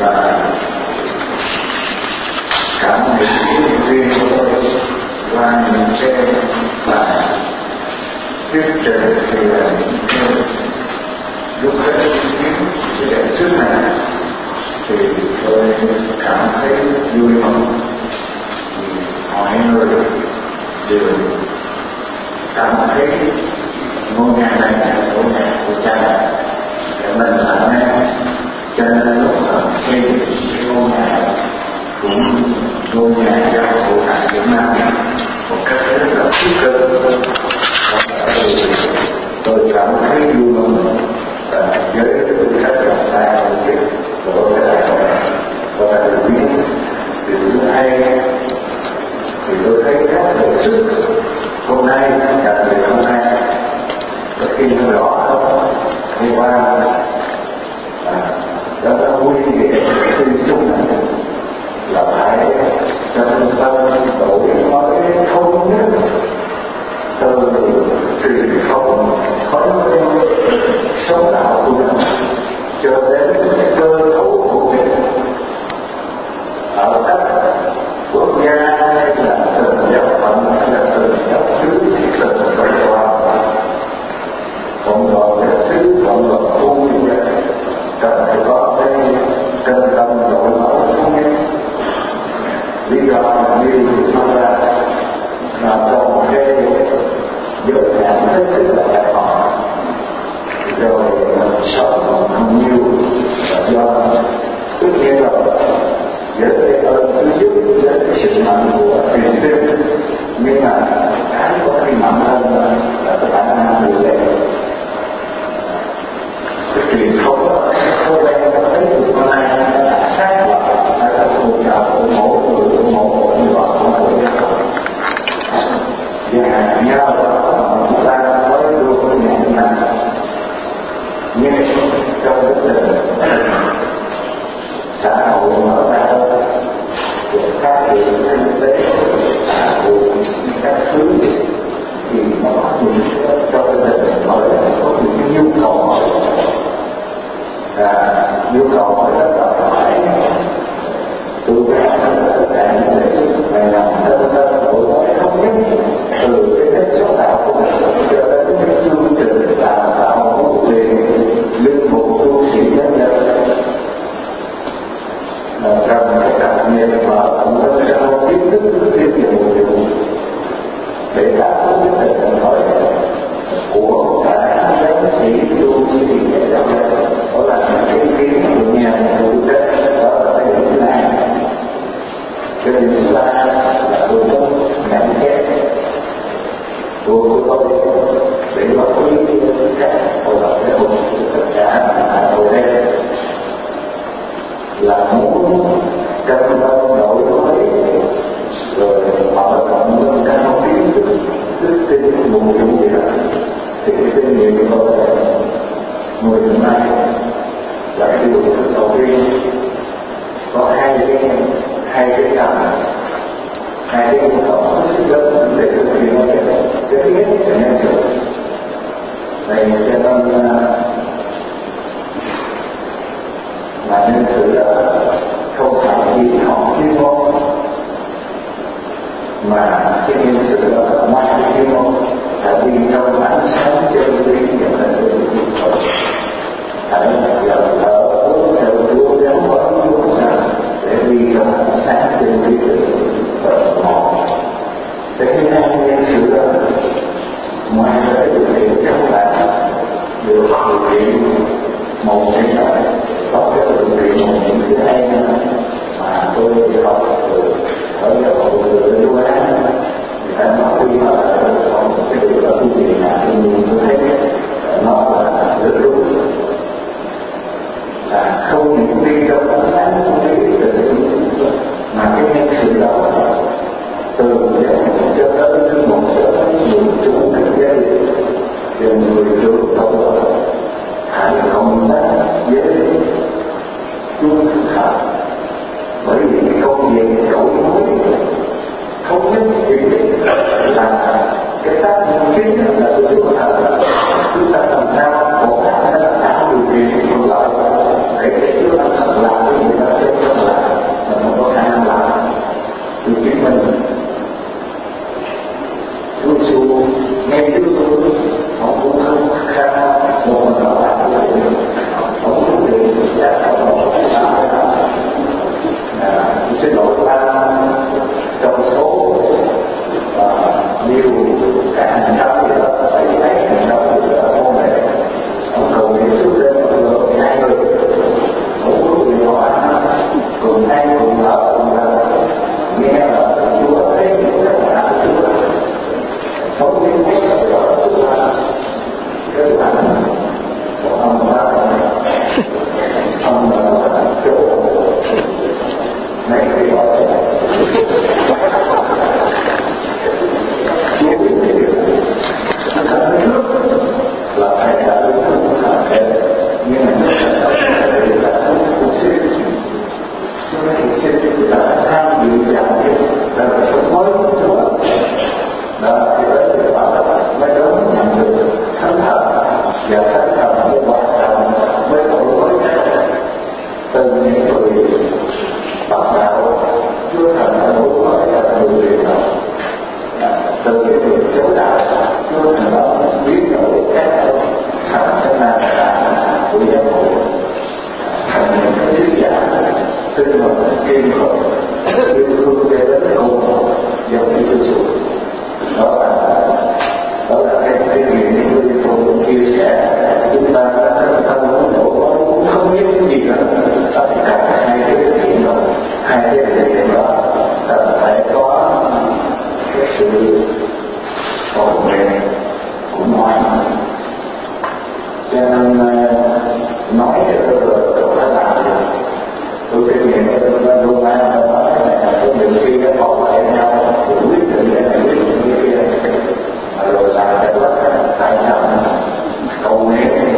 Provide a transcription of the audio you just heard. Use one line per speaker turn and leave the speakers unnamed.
và cảm nhận cái riêng của tôi qua những cái bài thuyết trình thì là những cái lúc hết cái nhận thức này thì tôi cảm thấy vui mừng vì mọi người đều cảm thấy ngôi nhà này là ngôi nhà của cha để mình làm nên, cho nên lúc mà xây dựng cái ngôi nhà cũng ngôi nhà giáo hội tại Việt Nam một cách rất là tích cực. Tôi cảm thấy vui mừng với tư cách là ta tổ chức của cái đại hội và ta được biết điều thứ hai thì tôi thấy rất là sức hôm nay cả người hôm nay có khi nó rõ hôm qua đó là vui về tư chung này là phải cho chúng ta đổi mới thống nhất từ truyền thống thói quen sống đạo của mình cho đến cơ cấu của mình ở các quốc gia hay là từng giáo phận hay là từng giáo xứ từng cộng đoàn giáo xứ cộng đoàn khu như vậy cần phải có cái chân tâm đổi mới thống nhất. Lý do như chúng ta là trong cái giới hạn hết sức là đại họ rồi sống nhiều do tất nhiên là với cái ơn thứ nhất với cái sức mạnh của truyền sinh, nhưng mà cái có khi mạnh hơn là cái khả năng tự vệ. Cái truyền thống đó thói quen nó thấy được hôm nay nó đã sát lại hay là hỗ trợ của mỗi người của mỗi người của mỗi dân tộc và nhau chúng ta mới luôn có nhận là nhưng trong lúc tình xã hội mở ra để phát triển kinh tế xã hội các thứ thì nó có những trong cái tình mới có những nhu cầu nhu cầu mới rất là phải tự giác tất cả những đề xuất này làm nên đổi mới thống nhất từ cái cách sống đạo của mình cho đến cái chương trình đào tạo huấn luyện linh mục tu sĩ nhân dân cần phải đặc biệt mở cũng có sao kiến thức tiêu dụng để đáp ứng cái tình hỏi của cả giáo sĩ tu sĩ nhân dân đó là cái kiến của nhà cụ thể đó là cái thứ này. Cho nên chúng ta là tôi muốn nhận xét của tôi để mà quý các hội đồng giáo dục tất cả hội đây là muốn trong tâm đổi mới rồi mở rộng lên các kiến thức đức tin một chủ nghĩa thì cái kinh nghiệm của tôi là 10 năm nay là cái điều đầu tiên có hai cái tầm hai cái nhu cầu rất lớn để thực hiện cái thứ nhất là nhân sự này cho nên mà nhân sự là không phải chỉ học chuyên môn mà cái nhân sự là ngoài chuyên môn tại vì trong ánh sáng chân lý nhận là được nhu cầu phải là hướng theo hướng gắn bó với sao để đi trong ánh sáng chân lý được một cái thứ hai nhân sự là ngoài cái điều kiện trong bạn được điều kiện một cái loại có cái điều kiện một những thứ hai mà tôi học ở giáo hội người Đông Á người ta nói đi mà không cái điều đó tu viện là tôi thấy nó là rất đúng là không những đi trong ánh sáng của lý tự mà cái nhân sự đó từ cho tới một trở thành người chủ kinh doanh và người trưởng tổng hãy cộng tác với chung thật bởi vì cái công việc đổi mới thống nhất thì là cái tác nhân chính là tôi chúng ta làm sao một cái là tạo điều kiện thuận lợi để chúng ta làm cái gì đó bắt đầu chưa thành đã đủ mới là từ việc đó, từ cái việc chối đạo chưa thành đó biến đổi các thành cái nào là của giáo hội, thành những cái thuyết giả tinh thần kiên cường yêu thương cho đến cùng giống như tôi xuống. Đó là cái chuyện như tôi cũng chia sẻ, chúng ta thân cũng không biết cái gì nữa, đó thì cần hai cái thực hiện đó, hai cái thực hiện đó cần phải có cái sự cầu nguyện của mọi người. Cho nên nói rồi phải làm được. Tôi kinh nghiệm cái đô la đó là có những khi nó họp lại nhau thì quyết định cái này quyết định cái kia, rồi làm cái là tại sao cầu nguyện